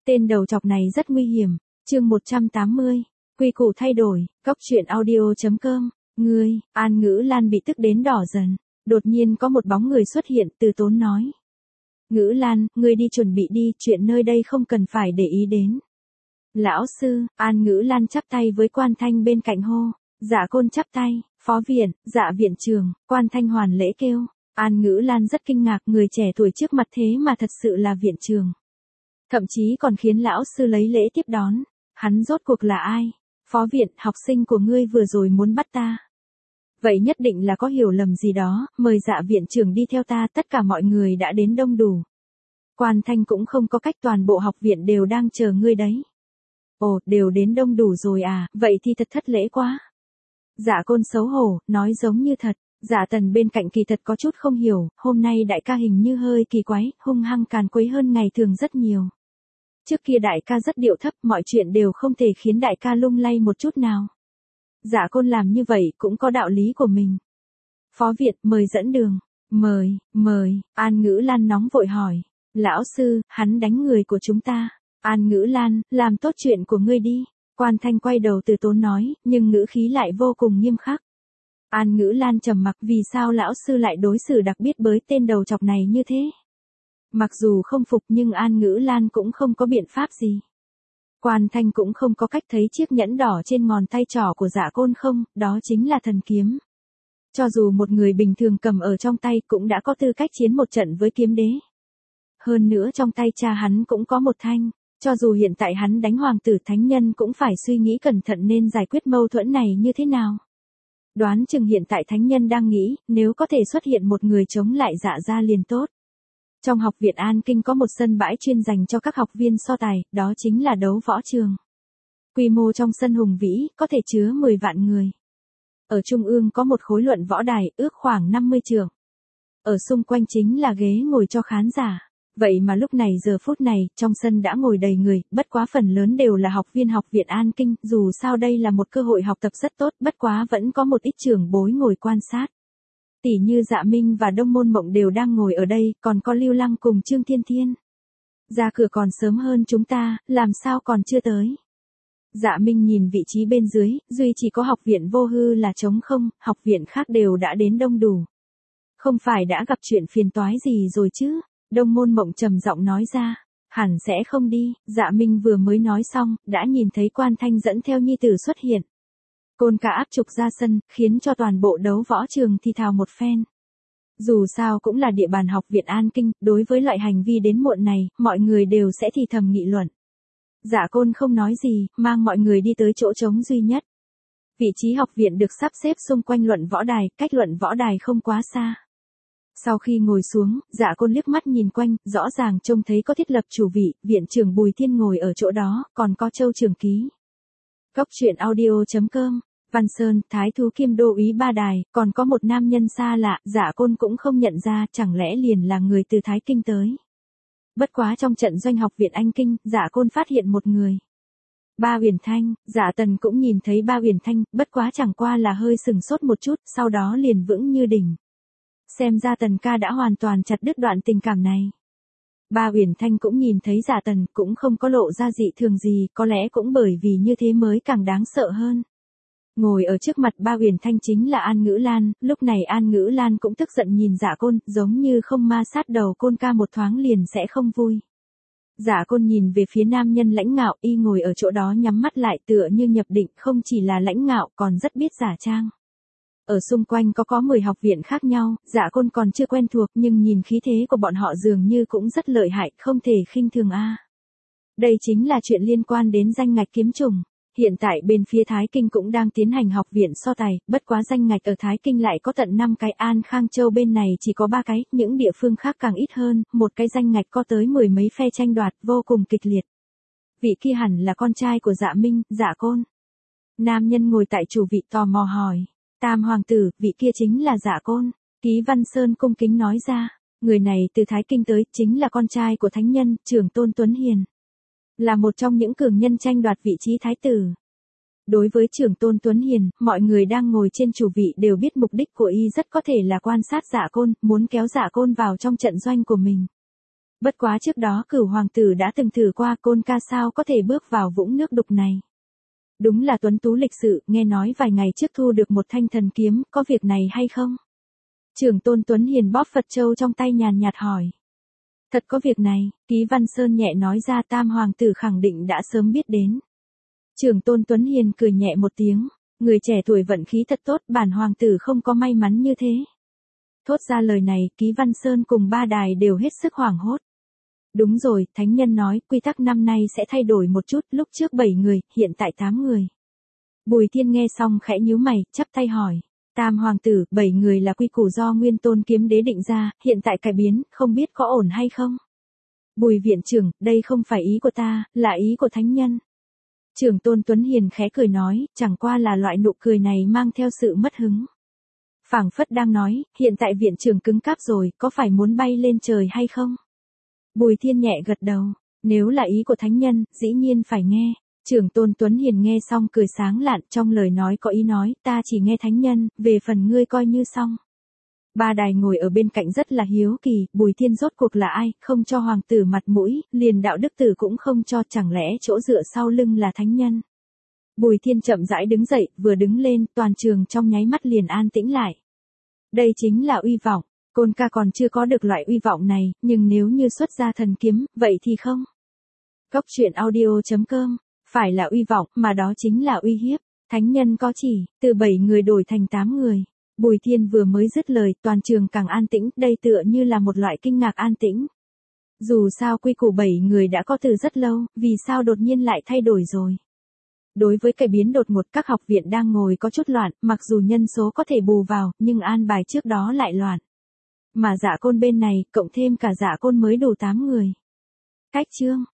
Tên đầu chọc này rất nguy hiểm. Chương 180. Quy củ thay đổi. Cóc truyện audio.com. Ngươi, An Ngữ Lan bị tức đến đỏ dần. Đột nhiên có một bóng người xuất hiện, Từ Tốn nói. Ngữ Lan, ngươi đi chuẩn bị đi, chuyện nơi đây không cần phải để ý đến. Lão sư, An Ngữ Lan chắp tay với Quan Thanh bên cạnh hô. Dạ Côn chắp tay, phó viện, dạ viện trưởng, Quan Thanh hoàn lễ kêu. An Ngữ Lan rất kinh ngạc, người trẻ tuổi trước mặt thế mà thật sự là viện trưởng. Thậm chí còn khiến lão sư lấy lễ tiếp đón. Hắn rốt cuộc là ai? Phó viện, học sinh của ngươi vừa rồi muốn bắt ta. Vậy nhất định là có hiểu lầm gì đó, mời dạ viện trưởng đi theo ta, tất cả mọi người đã đến đông đủ. Quan Thanh cũng không có cách, toàn bộ học viện đều đang chờ ngươi đấy. Ồ, đều đến đông đủ rồi à, vậy thì thật thất lễ quá. Dạ Côn xấu hổ, nói giống như thật. Dạ Tần bên cạnh kỳ thật có chút không hiểu, hôm nay đại ca hình như hơi kỳ quái, hung hăng càn quấy hơn ngày thường rất nhiều. Trước kia đại ca rất điệu thấp, mọi chuyện đều không thể khiến đại ca lung lay một chút nào. Dạ Côn làm như vậy cũng có đạo lý của mình. Phó viện, mời dẫn đường. Mời, An Ngữ Lan nóng vội hỏi. Lão sư, hắn đánh người của chúng ta. An Ngữ Lan, làm tốt chuyện của ngươi đi. Quan Thanh quay đầu Từ Tốn nói, nhưng ngữ khí lại vô cùng nghiêm khắc. An Ngữ Lan trầm mặc, vì sao lão sư lại đối xử đặc biệt với tên đầu chọc này như thế? Mặc dù không phục nhưng An Ngữ Lan cũng không có biện pháp gì. Quan Thanh cũng không có cách thấy chiếc nhẫn đỏ trên ngón tay trỏ của Dạ Côn không, đó chính là thần kiếm. Cho dù một người bình thường cầm ở trong tay cũng đã có tư cách chiến một trận với kiếm đế. Hơn nữa trong tay cha hắn cũng có một thanh, cho dù hiện tại hắn đánh hoàng tử thánh nhân cũng phải suy nghĩ cẩn thận nên giải quyết mâu thuẫn này như thế nào. Đoán chừng hiện tại thánh nhân đang nghĩ, nếu có thể xuất hiện một người chống lại Dạ gia liền tốt. Trong học viện An Kinh có một sân bãi chuyên dành cho các học viên so tài, đó chính là đấu võ trường. Quy mô trong sân hùng vĩ, có thể chứa 10 vạn người. Ở trung ương có một khối luận võ đài, ước khoảng 50 trượng. Ở xung quanh chính là ghế ngồi cho khán giả. Vậy mà lúc này giờ phút này, trong sân đã ngồi đầy người, bất quá phần lớn đều là học viên học viện An Kinh, dù sao đây là một cơ hội học tập rất tốt, bất quá vẫn có một ít trưởng bối ngồi quan sát. Tỷ như Dạ Minh và Đông Môn Mộng đều đang ngồi ở đây, còn có Lưu Lăng cùng Trương Thiên Thiên. Ra cửa còn sớm hơn chúng ta, làm sao còn chưa tới. Dạ Minh nhìn vị trí bên dưới, duy chỉ có học viện Vô Hư là trống không, học viện khác đều đã đến đông đủ. Không phải đã gặp chuyện phiền toái gì rồi chứ? Đông Môn Mộng trầm giọng nói ra. Hẳn sẽ không đi. Dạ Minh vừa mới nói xong, đã nhìn thấy Quan Thanh dẫn theo nhi tử xuất hiện. Côn Ca áp trục ra sân, khiến cho toàn bộ đấu võ trường thì thào một phen. Dù sao cũng là địa bàn học viện An Kinh, đối với loại hành vi đến muộn này, mọi người đều sẽ thì thầm nghị luận. Dạ Côn không nói gì, mang mọi người đi tới chỗ trống duy nhất. Vị trí học viện được sắp xếp xung quanh luận võ đài, cách luận võ đài không quá xa. Sau khi ngồi xuống, Dạ Côn liếc mắt nhìn quanh, rõ ràng trông thấy có thiết lập chủ vị, viện trưởng Bùi Thiên ngồi ở chỗ đó, còn có Châu Trường Ký. Cóc truyện audio.com. Văn Sơn, Thái Thú Kim Đô úy Ba Đài, còn có một nam nhân xa lạ, Dạ Côn cũng không nhận ra, chẳng lẽ liền là người từ Thái Kinh tới. Bất quá trong trận doanh học viện Anh Kinh, Dạ Côn phát hiện một người. Ba Uyển Thanh, Dạ Tần cũng nhìn thấy Ba Uyển Thanh, bất quá chẳng qua là hơi sừng sốt một chút, sau đó liền vững như đỉnh. Xem ra Tần ca đã hoàn toàn chặt đứt đoạn tình cảm này. Ba Uyển Thanh cũng nhìn thấy Dạ Tần, cũng không có lộ ra dị thường gì, có lẽ cũng bởi vì như thế mới càng đáng sợ hơn. Ngồi ở trước mặt Ba Uyển Thanh chính là An Ngữ Lan, lúc này An Ngữ Lan cũng tức giận nhìn Dạ Côn, giống như không ma sát đầu Côn Ca một thoáng liền sẽ không vui. Dạ Côn nhìn về phía nam nhân lãnh ngạo, y ngồi ở chỗ đó nhắm mắt lại tựa như nhập định, không chỉ là lãnh ngạo còn rất biết giả trang. Ở xung quanh có 10 học viện khác nhau, Dạ Côn còn chưa quen thuộc nhưng nhìn khí thế của bọn họ dường như cũng rất lợi hại, không thể khinh thường a. Đây chính là chuyện liên quan đến danh ngạch kiếm trùng. Hiện tại bên phía Thái Kinh cũng đang tiến hành học viện so tài, bất quá danh ngạch ở Thái Kinh lại có tận 5 cái, An Khang Châu bên này chỉ có 3 cái, những địa phương khác càng ít hơn, một cái danh ngạch có tới 10 mấy phe tranh đoạt, vô cùng kịch liệt. Vị kia hẳn là con trai của Dạ Minh, Dạ Côn. Nam nhân ngồi tại chủ vị tò mò hỏi. Tam hoàng tử, vị kia chính là Dạ Côn. Ký Văn Sơn cung kính nói ra, người này từ Thái Kinh tới, chính là con trai của thánh nhân, Trưởng Tôn Tuấn Hiền. Là một trong những cường nhân tranh đoạt vị trí thái tử. Đối với Trưởng Tôn Tuấn Hiền, mọi người đang ngồi trên chủ vị đều biết mục đích của y rất có thể là quan sát Dạ Côn, muốn kéo Dạ Côn vào trong trận doanh của mình. Bất quá trước đó Cửu hoàng tử đã từng thử qua, Côn ca sao có thể bước vào vũng nước đục này. Đúng là tuấn tú lịch sự, nghe nói vài ngày trước thu được một thanh thần kiếm, có việc này hay không? Trưởng tôn Tuấn Hiền bóp Phật châu trong tay nhàn nhạt hỏi. Thật có việc này, Ký Văn Sơn nhẹ nói ra, Tam hoàng tử khẳng định đã sớm biết đến. Trưởng tôn Tuấn Hiền cười nhẹ một tiếng, người trẻ tuổi vận khí thật tốt, bản hoàng tử không có may mắn như thế. Thốt ra lời này, Ký Văn Sơn cùng ba đài đều hết sức hoảng hốt. Đúng rồi, thánh nhân nói, quy tắc năm nay sẽ thay đổi một chút, lúc trước 7 người, hiện tại 8 người. Bùi Thiên nghe xong khẽ nhíu mày, chắp tay hỏi. Tam hoàng tử, 7 người là quy củ do Nguyên Tôn Kiếm Đế định ra, hiện tại cải biến, không biết có ổn hay không? Bùi viện trưởng, đây không phải ý của ta, là ý của thánh nhân. Trưởng tôn Tuấn Hiền khẽ cười nói, chẳng qua là loại nụ cười này mang theo sự mất hứng. Phảng phất đang nói, hiện tại viện trưởng cứng cáp rồi, có phải muốn bay lên trời hay không? Bùi Thiên nhẹ gật đầu, nếu là ý của thánh nhân, dĩ nhiên phải nghe. Trưởng tôn Tuấn Hiền nghe xong cười sáng lạn, trong lời nói có ý nói, ta chỉ nghe thánh nhân, về phần ngươi coi như xong. Ba đài ngồi ở bên cạnh rất là hiếu kỳ, Bùi Thiên rốt cuộc là ai, không cho hoàng tử mặt mũi, liền đạo đức tử cũng không cho, chẳng lẽ chỗ dựa sau lưng là thánh nhân. Bùi Thiên chậm rãi đứng dậy, vừa đứng lên, toàn trường trong nháy mắt liền an tĩnh lại. Đây chính là uy vọng, Côn ca còn chưa có được loại uy vọng này, nhưng nếu như xuất ra thần kiếm, vậy thì không. Góc truyện audio.com, phải là uy vọng, mà đó chính là uy hiếp. Thánh nhân có chỉ, từ 7 người đổi thành 8 người. Bùi Thiên vừa mới dứt lời, toàn trường càng an tĩnh, đây tựa như là một loại kinh ngạc an tĩnh. Dù sao quy củ 7 người đã có từ rất lâu, vì sao đột nhiên lại thay đổi rồi. Đối với cái biến đột ngột, các học viện đang ngồi có chút loạn, mặc dù nhân số có thể bù vào, nhưng an bài trước đó lại loạn. Mà Dạ Côn bên này, cộng thêm cả Dạ Côn mới đủ 8 người. Cách chương